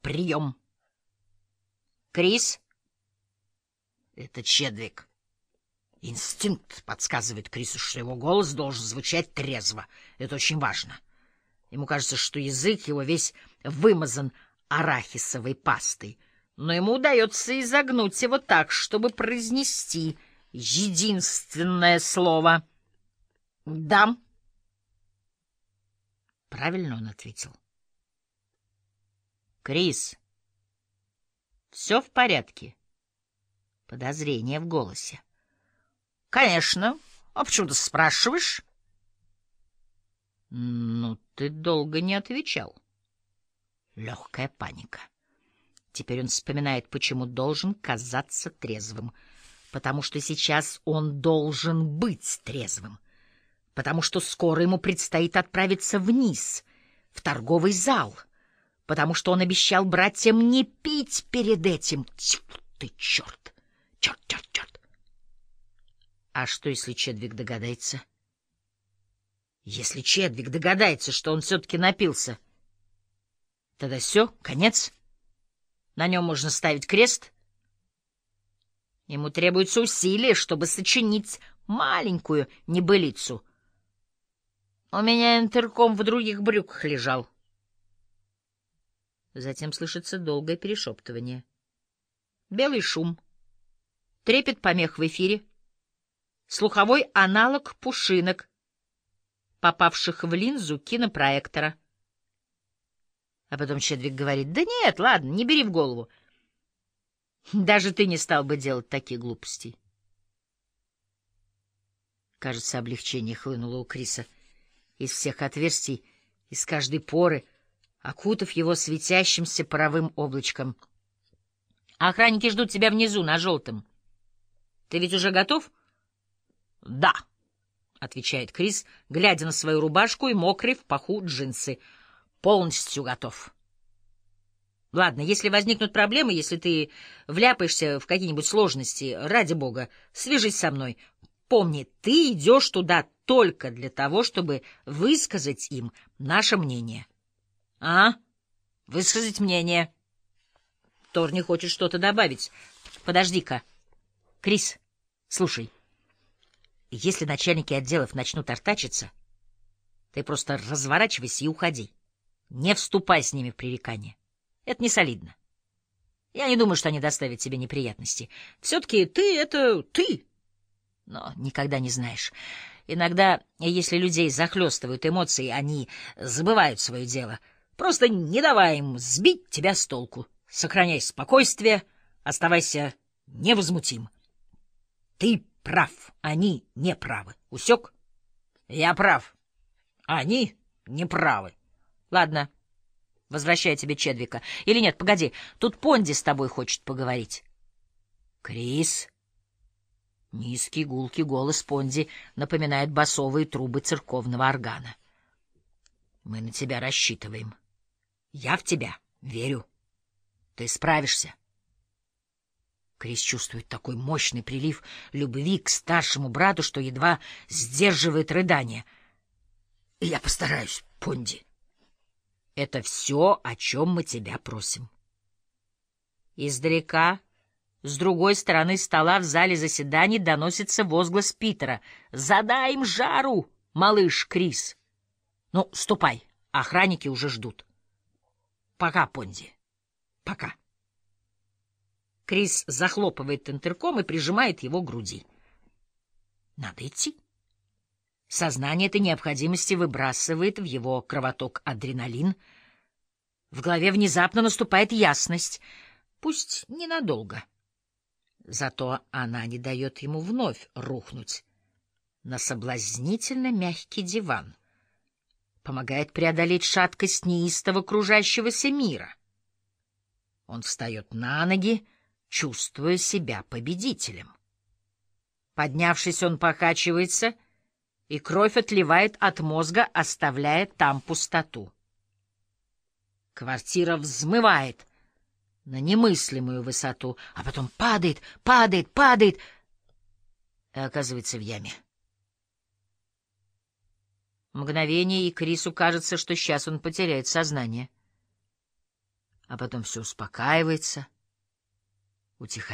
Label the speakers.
Speaker 1: Прием. Крис? Это Чедвик. Инстинкт подсказывает Крису, что его голос должен звучать трезво. Это очень важно. Ему кажется, что язык его весь вымазан арахисовой пастой, но ему удается изогнуть его так, чтобы произнести единственное слово. «Да». Правильно он ответил. «Крис, все в порядке?» Подозрение в голосе. «Конечно. А почему ты спрашиваешь?» «Ну, ты долго не отвечал». Легкая паника. Теперь он вспоминает, почему должен казаться трезвым. Потому что сейчас он должен быть трезвым. Потому что скоро ему предстоит отправиться вниз, в торговый зал. Потому что он обещал братьям не пить перед этим. Тьфу ты, черт! Черт, черт, черт! А что, если Чедвик догадается? Если Чедвик догадается, что он все-таки напился, тогда все, конец. На нем можно ставить крест. Ему требуется усилие, чтобы сочинить маленькую небылицу. У меня интерком в других брюках лежал. Затем слышится долгое перешептывание. Белый шум, трепет помех в эфире, слуховой аналог пушинок, попавших в линзу кинопроектора. А потом Чедвик говорит: «Да нет, ладно, не бери в голову. Даже ты не стал бы делать таких глупостей». Кажется, облегчение хлынуло у Криса из всех отверстий, из каждой поры, окутав его светящимся паровым облачком. «Охранники ждут тебя внизу, на желтом. Ты ведь уже готов?» «Да», — отвечает Крис, глядя на свою рубашку и мокрые в паху джинсы. «Полностью готов». «Ладно, если возникнут проблемы, если ты вляпаешься в какие-нибудь сложности, ради бога, свяжись со мной. Помни, ты идешь туда только для того, чтобы высказать им наше мнение». «А? Высказать мнение?» Торни хочет что-то добавить. «Подожди-ка. Крис, слушай, если начальники отделов начнут артачиться, ты просто разворачивайся и уходи. Не вступай с ними в пререкание. Это не солидно. Я не думаю, что они доставят тебе неприятности. Все-таки ты — это ты. Но никогда не знаешь. Иногда, если людей захлестывают эмоции, они забывают свое дело. Просто не давай им сбить тебя с толку. Сохраняй спокойствие, оставайся невозмутим. Ты прав, они не правы. Усек? Я прав. Они не правы. Ладно, возвращай тебе Чедвика. Или нет, погоди, тут Понди с тобой хочет поговорить. Крис. Низкий гулкий голос Понди напоминает басовые трубы церковного органа. Мы на тебя рассчитываем. Я в тебя верю. Ты справишься. Крис чувствует такой мощный прилив любви к старшему брату, что едва сдерживает рыдание. Я постараюсь, Понди. Это все, о чем мы тебя просим. Издалека, с другой стороны стола в зале заседаний, доносится возглас Питера. «Задай им жару, малыш Крис!» «Ну, ступай, охранники уже ждут». «Пока, Понди, пока». Крис захлопывает интерком и прижимает его к груди. Надо идти. Сознание этой необходимости выбрасывает в его кровоток адреналин. В голове внезапно наступает ясность, пусть ненадолго. Зато она не дает ему вновь рухнуть на соблазнительно мягкий диван, помогает преодолеть шаткость неистово кружащегося мира. Он встает на ноги, чувствуя себя победителем. Поднявшись, он покачивается, и кровь отливает от мозга, оставляя там пустоту. Квартира взмывает на немыслимую высоту, а потом падает, падает, падает и оказывается в яме. Мгновение, и Крису кажется, что сейчас он потеряет сознание. А потом все успокаивается, утихомиряется.